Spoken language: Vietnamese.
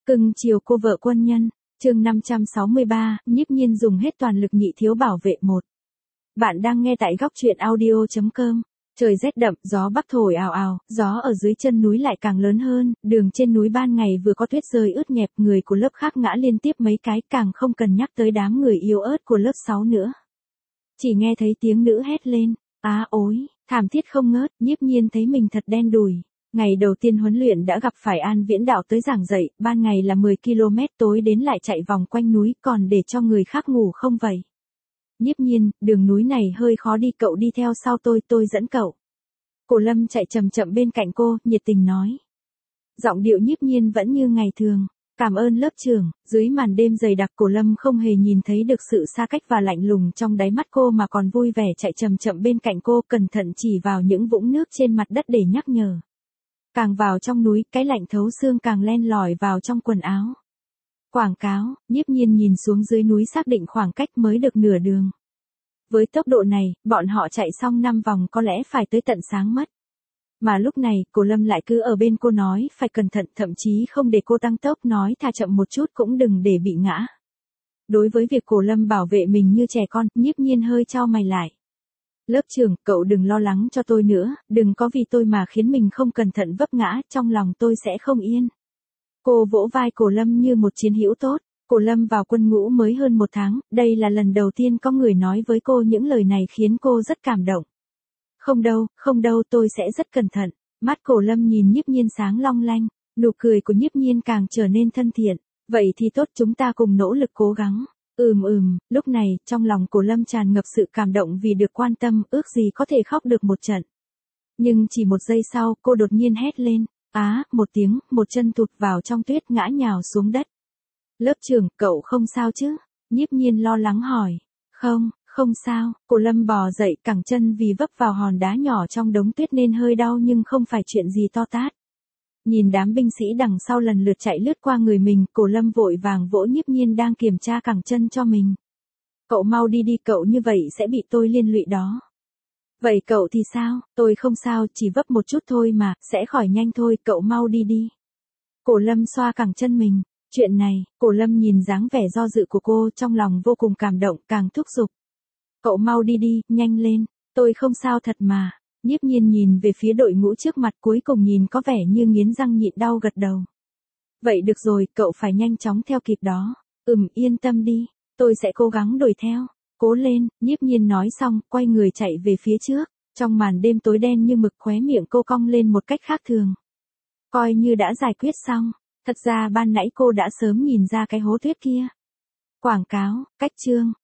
Cưng chiều cô vợ quân nhân, chương 563, Nhiếp Nhiên dùng hết toàn lực nhị thiếu bảo vệ một. Bạn đang nghe tại góc truyện audio.com. Trời rét đậm, gió bắc thổi ào ào, gió ở dưới chân núi lại càng lớn hơn, đường trên núi ban ngày vừa có tuyết rơi ướt nhẹp, người của lớp khác ngã liên tiếp mấy cái, càng không cần nhắc tới đám người yếu ớt của lớp 6 nữa. Chỉ nghe thấy tiếng nữ hét lên, á ối, thảm thiết không ngớt, Nhiếp Nhiên thấy mình thật đen đủi. Ngày đầu tiên huấn luyện đã gặp phải An Viễn Đạo tới giảng dạy, ban ngày là 10 km, tối đến lại chạy vòng quanh núi, còn để cho người khác ngủ không vậy. Nhiếp Nhiên, đường núi này hơi khó đi, cậu đi theo sau tôi dẫn cậu. Cổ Lâm chạy chậm chậm bên cạnh cô, nhiệt tình nói. Giọng điệu Nhiếp Nhiên vẫn như ngày thường. Cảm ơn lớp trưởng. Dưới màn đêm dày đặc, Cổ Lâm không hề nhìn thấy được sự xa cách và lạnh lùng trong đáy mắt cô mà còn vui vẻ chạy chậm chậm bên cạnh cô, cẩn thận chỉ vào những vũng nước trên mặt đất để nhắc nhở. Càng vào trong núi, cái lạnh thấu xương càng len lỏi vào trong quần áo. Quảng cáo, Nhiếp Nhiên nhìn xuống dưới núi xác định khoảng cách mới được nửa đường. Với tốc độ này, bọn họ chạy xong 5 vòng có lẽ phải tới tận sáng mất. Mà lúc này, Cổ Lâm lại cứ ở bên cô nói phải cẩn thận, thậm chí không để cô tăng tốc, nói thả chậm một chút cũng đừng để bị ngã. Đối với việc Cổ Lâm bảo vệ mình như trẻ con, Nhiếp Nhiên hơi chau mày lại. Lớp trưởng, cậu đừng lo lắng cho tôi nữa, đừng có vì tôi mà khiến mình không cẩn thận vấp ngã, trong lòng tôi sẽ không yên. Cô vỗ vai Cổ Lâm như một chiến hữu tốt. Cổ Lâm vào quân ngũ mới hơn 1 tháng, đây là lần đầu tiên có người nói với cô những lời này khiến cô rất cảm động. Không đâu, tôi sẽ rất cẩn thận. Mắt Cổ Lâm nhìn Nhiếp Nhiên sáng long lanh, nụ cười của Nhiếp Nhiên càng trở nên thân thiện. Vậy thì tốt, chúng ta cùng nỗ lực cố gắng. Lúc này, trong lòng Cổ Lâm tràn ngập sự cảm động vì được quan tâm, ước gì có thể khóc được một trận. Nhưng chỉ một giây sau, cô đột nhiên hét lên, một tiếng, một chân tụt vào trong tuyết ngã nhào xuống đất. Lớp trưởng, cậu không sao chứ? Nhiếp Nhiên lo lắng hỏi. Không sao, Cổ Lâm bò dậy, cẳng chân vì vấp vào hòn đá nhỏ trong đống tuyết nên hơi đau nhưng không phải chuyện gì to tát. Nhìn đám binh sĩ đằng sau lần lượt chạy lướt qua người mình, Cổ Lâm vội vàng vỗ Nhiếp Nhiên đang kiểm tra cẳng chân cho mình. Cậu mau đi, cậu như vậy sẽ bị tôi liên lụy đó. Vậy cậu thì sao? Tôi không sao, chỉ vấp một chút thôi mà, sẽ khỏi nhanh thôi, cậu mau đi. Cổ Lâm xoa cẳng chân mình. Chuyện này, Cổ Lâm nhìn dáng vẻ do dự của cô, trong lòng vô cùng cảm động, càng thúc giục. Cậu mau đi, nhanh lên, tôi không sao thật mà. Nhiếp Nhiên nhìn về phía đội ngũ trước mặt, cuối cùng nhìn có vẻ như nghiến răng nhịn đau gật đầu. Vậy được rồi, cậu phải nhanh chóng theo kịp đó. Yên tâm đi, tôi sẽ cố gắng đuổi theo. Cố lên, Nhiếp Nhiên nói xong, quay người chạy về phía trước. Trong màn đêm tối đen như mực, khóe miệng cô cong lên một cách khác thường. Coi như đã giải quyết xong. Thật ra ban nãy cô đã sớm nhìn ra cái hố tuyết kia. Quảng cáo, cách chương,